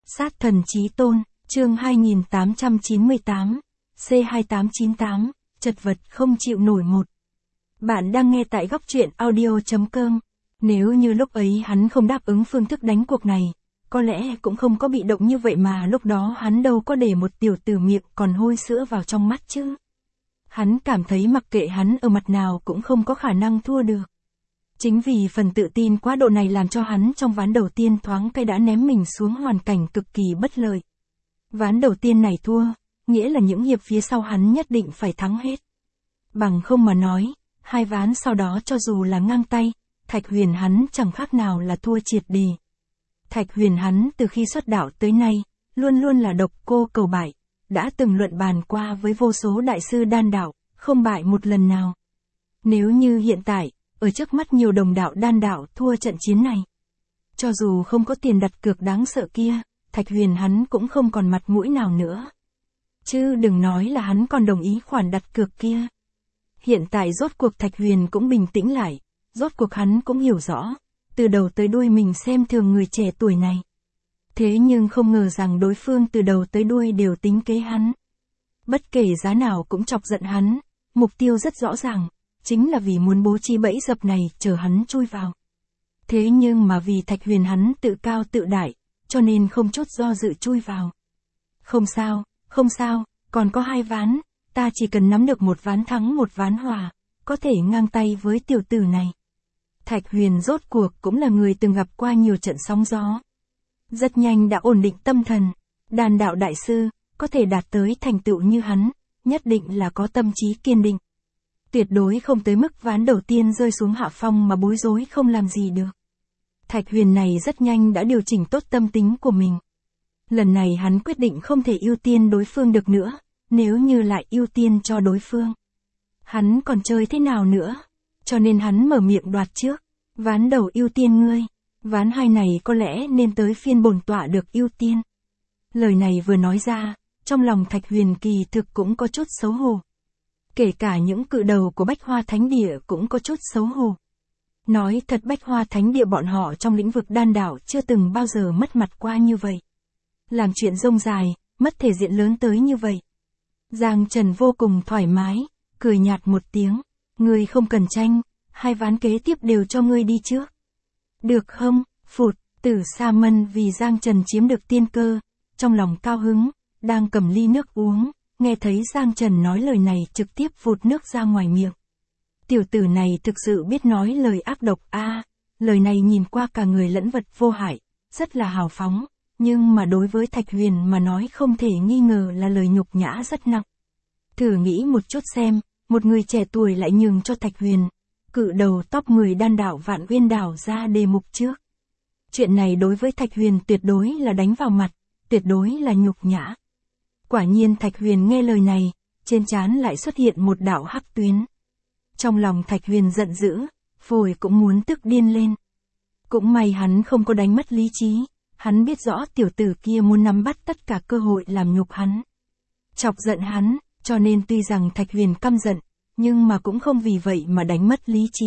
Sát thần chí tôn, chương 2898, C2898, chật vật không chịu nổi một. Bạn đang nghe tại góc truyện audio.com. Nếu như lúc ấy hắn không đáp ứng phương thức đánh cuộc này, có lẽ cũng không có bị động như vậy mà lúc đó hắn đâu có để một tiểu tử miệng còn hôi sữa vào trong mắt chứ. Hắn cảm thấy mặc kệ hắn ở mặt nào cũng không có khả năng thua được. Chính vì phần tự tin quá độ này làm cho hắn trong ván đầu tiên thoáng cái đã ném mình xuống hoàn cảnh cực kỳ bất lợi. Ván đầu tiên này thua, nghĩa là những hiệp phía sau hắn nhất định phải thắng hết. Bằng không mà nói, hai ván sau đó cho dù là ngang tay, Thạch Huyền hắn chẳng khác nào là thua triệt đề. Thạch Huyền hắn từ khi xuất đạo tới nay, luôn luôn là độc cô cầu bại, đã từng luận bàn qua với vô số đại sư đan đạo, không bại một lần nào. Nếu như hiện tại, ở trước mắt nhiều đồng đạo đan đạo thua trận chiến này, cho dù không có tiền đặt cược đáng sợ kia, Thạch Huyền hắn cũng không còn mặt mũi nào nữa. Chứ đừng nói là hắn còn đồng ý khoản đặt cược kia. Hiện tại rốt cuộc Thạch Huyền cũng bình tĩnh lại, rốt cuộc hắn cũng hiểu rõ, từ đầu tới đuôi mình xem thường người trẻ tuổi này. Thế nhưng không ngờ rằng đối phương từ đầu tới đuôi đều tính kế hắn. Bất kể giá nào cũng chọc giận hắn, mục tiêu rất rõ ràng, chính là vì muốn bố trí bẫy dập này chờ hắn chui vào. Thế nhưng mà vì Thạch Huyền hắn tự cao tự đại, cho nên không chút do dự chui vào. Không sao, còn có hai ván, ta chỉ cần nắm được một ván thắng một ván hòa, có thể ngang tay với tiểu tử này. Thạch Huyền rốt cuộc cũng là người từng gặp qua nhiều trận sóng gió. Rất nhanh đã ổn định tâm thần, đan đạo đại sư, có thể đạt tới thành tựu như hắn, nhất định là có tâm trí kiên định. Tuyệt đối không tới mức ván đầu tiên rơi xuống hạ phong mà bối rối không làm gì được. Thạch Huyền này rất nhanh đã điều chỉnh tốt tâm tính của mình. Lần này hắn quyết định không thể ưu tiên đối phương được nữa, nếu như lại ưu tiên cho đối phương, hắn còn chơi thế nào nữa, cho nên hắn mở miệng đoạt trước, ván đầu ưu tiên ngươi, ván hai này có lẽ nên tới phiên bổn tọa được ưu tiên. Lời này vừa nói ra, trong lòng Thạch Huyền kỳ thực cũng có chút xấu hổ. Kể cả những cự đầu của Bách Hoa Thánh Địa cũng có chút xấu hổ. Nói thật Bách Hoa Thánh Địa bọn họ trong lĩnh vực đan đạo chưa từng bao giờ mất mặt qua như vậy. Làm chuyện rông dài, mất thể diện lớn tới như vậy. Giang Trần vô cùng thoải mái, cười nhạt một tiếng. Ngươi không cần tranh, hai ván kế tiếp đều cho ngươi đi trước. Được không? Phụt, Tử Sa Mân vì Giang Trần chiếm được tiên cơ, trong lòng cao hứng, đang cầm ly nước uống, nghe thấy Giang Trần nói lời này trực tiếp vụt nước ra ngoài miệng. Tiểu tử này thực sự biết nói lời ác độc lời này nhìn qua cả người lẫn vật vô hại, rất là hào phóng, nhưng mà đối với Thạch Huyền mà nói không thể nghi ngờ là lời nhục nhã rất nặng. Thử nghĩ một chút xem, một người trẻ tuổi lại nhường cho Thạch Huyền, cự đầu top 10 đan đạo Vạn Uyên Đảo ra đề mục trước. Chuyện này đối với Thạch Huyền tuyệt đối là đánh vào mặt, tuyệt đối là nhục nhã. Quả nhiên Thạch Huyền nghe lời này, trên trán lại xuất hiện một đạo hắc tuyến. Trong lòng Thạch Huyền giận dữ, phổi cũng muốn tức điên lên. Cũng may hắn không có đánh mất lý trí, hắn biết rõ tiểu tử kia muốn nắm bắt tất cả cơ hội làm nhục hắn, chọc giận hắn, cho nên tuy rằng Thạch Huyền căm giận, nhưng mà cũng không vì vậy mà đánh mất lý trí.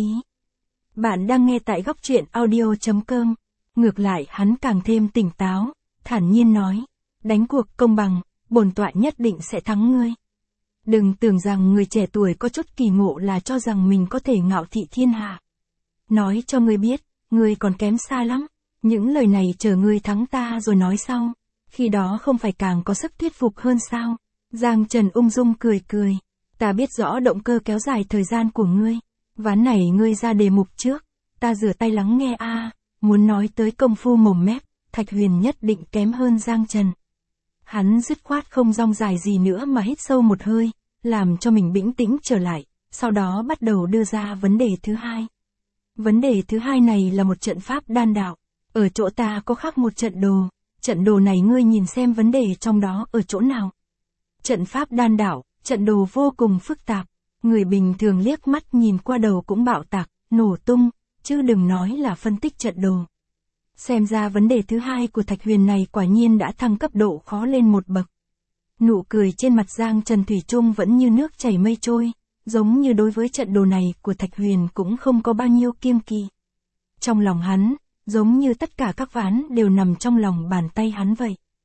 Bạn đang nghe tại góc truyện audio.com, ngược lại hắn càng thêm tỉnh táo, thản nhiên nói, đánh cuộc công bằng, bổn tọa nhất định sẽ thắng ngươi. Đừng tưởng rằng người trẻ tuổi có chút kỳ ngộ là cho rằng mình có thể ngạo thị thiên hạ. Nói cho ngươi biết, ngươi còn kém xa lắm, những lời này chờ ngươi thắng ta rồi nói sau, khi đó không phải càng có sức thuyết phục hơn sao? Giang Trần ung dung cười cười, ta biết rõ động cơ kéo dài thời gian của ngươi, ván này ngươi ra đề mục trước, ta rửa tay lắng nghe muốn nói tới công phu mồm mép, Thạch Huyền nhất định kém hơn Giang Trần. Hắn dứt khoát không rong dài gì nữa mà hít sâu một hơi, làm cho mình bình tĩnh trở lại, sau đó bắt đầu đưa ra vấn đề thứ hai. Vấn đề thứ hai này là một trận pháp đan đạo, ở chỗ ta có khắc một trận đồ này ngươi nhìn xem vấn đề trong đó ở chỗ nào. Trận pháp đan đạo, trận đồ vô cùng phức tạp, người bình thường liếc mắt nhìn qua đầu cũng bạo tạc, nổ tung, chứ đừng nói là phân tích trận đồ. Xem ra vấn đề thứ hai của Thạch Huyền này quả nhiên đã thăng cấp độ khó lên một bậc. Nụ cười trên mặt Giang Trần thủy chung vẫn như nước chảy mây trôi, giống như đối với trận đồ này của Thạch Huyền cũng không có bao nhiêu kiêng kỵ. Trong lòng hắn, giống như tất cả các ván đều nằm trong lòng bàn tay hắn vậy.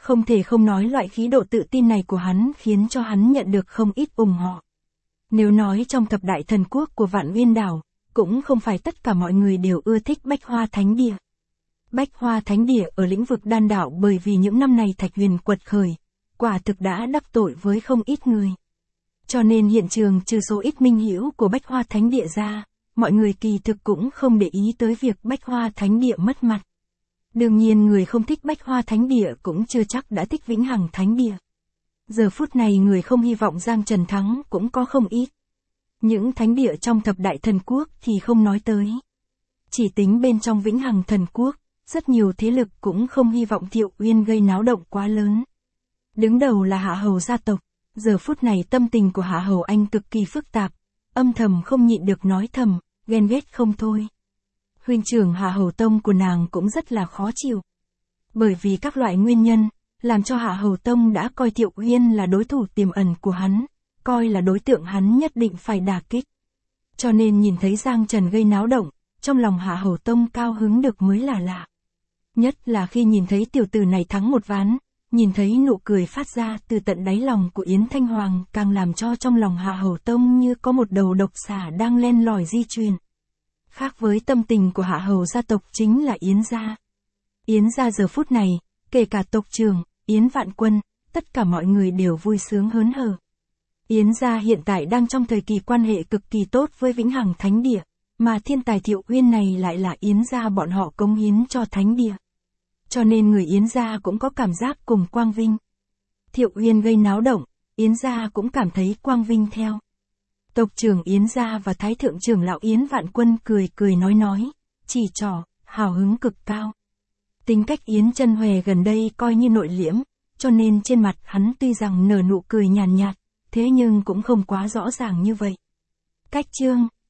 Không thể không nói loại khí độ tự tin này của hắn khiến cho hắn nhận được không ít ủng hộ. Nếu nói trong thập đại thần quốc của Vạn Uyên Đảo, cũng không phải tất cả mọi người đều ưa thích Bách Hoa Thánh Địa. Bách Hoa Thánh Địa ở lĩnh vực đan đạo bởi vì những năm này Thạch Huyền quật khởi, quả thực đã đắc tội với không ít người. Cho nên hiện trường trừ số ít minh hữu của Bách Hoa Thánh Địa ra, mọi người kỳ thực cũng không để ý tới việc Bách Hoa Thánh Địa mất mặt. Đương nhiên người không thích Bách Hoa Thánh Địa cũng chưa chắc đã thích Vĩnh Hằng Thánh Địa. Giờ phút này người không hy vọng Giang Trần thắng cũng có không ít. Những thánh địa trong thập đại thần quốc thì không nói tới. Chỉ tính bên trong Vĩnh Hằng Thần Quốc, rất nhiều thế lực cũng không hy vọng Thiệu Uyên gây náo động quá lớn. Đứng đầu là Hạ Hầu gia tộc, giờ phút này tâm tình của Hạ Hầu Anh cực kỳ phức tạp, âm thầm không nhịn được nói thầm, ghen ghét không thôi. Huynh trưởng Hạ Hầu Tông của nàng cũng rất là khó chịu. Bởi vì các loại nguyên nhân, làm cho Hạ Hầu Tông đã coi Thiệu Uyên là đối thủ tiềm ẩn của hắn, coi là đối tượng hắn nhất định phải đả kích. Cho nên nhìn thấy Giang Trần gây náo động, trong lòng Hạ Hầu Tông cao hứng được mới là lạ. Nhất là khi nhìn thấy tiểu tử này thắng một ván, nhìn thấy nụ cười phát ra từ tận đáy lòng của Yến Thanh Hoàng càng làm cho trong lòng Hạ Hầu Tông như có một đầu độc xà đang len lỏi di truyền. Khác với tâm tình của Hạ Hầu gia tộc chính là Yến gia. Yến gia giờ phút này, kể cả tộc trưởng, Yến Vạn Quân, tất cả mọi người đều vui sướng hớn hở. Yến gia hiện tại đang trong thời kỳ quan hệ cực kỳ tốt với Vĩnh Hằng Thánh Địa, mà thiên tài Thiệu Uyên này lại là Yến gia bọn họ cống hiến cho Thánh Địa. Cho nên người Yến gia cũng có cảm giác cùng quang vinh. Thiệu Uyên gây náo động, Yến gia cũng cảm thấy quang vinh theo. Tộc trưởng Yến gia và Thái thượng trưởng lão Yến Vạn Quân cười cười nói, chỉ trỏ, hào hứng cực cao. Tính cách Yến Chân Hòe gần đây coi như nội liễm, cho nên trên mặt hắn tuy rằng nở nụ cười nhàn nhạt, thế nhưng cũng không quá rõ ràng như vậy. Cách chương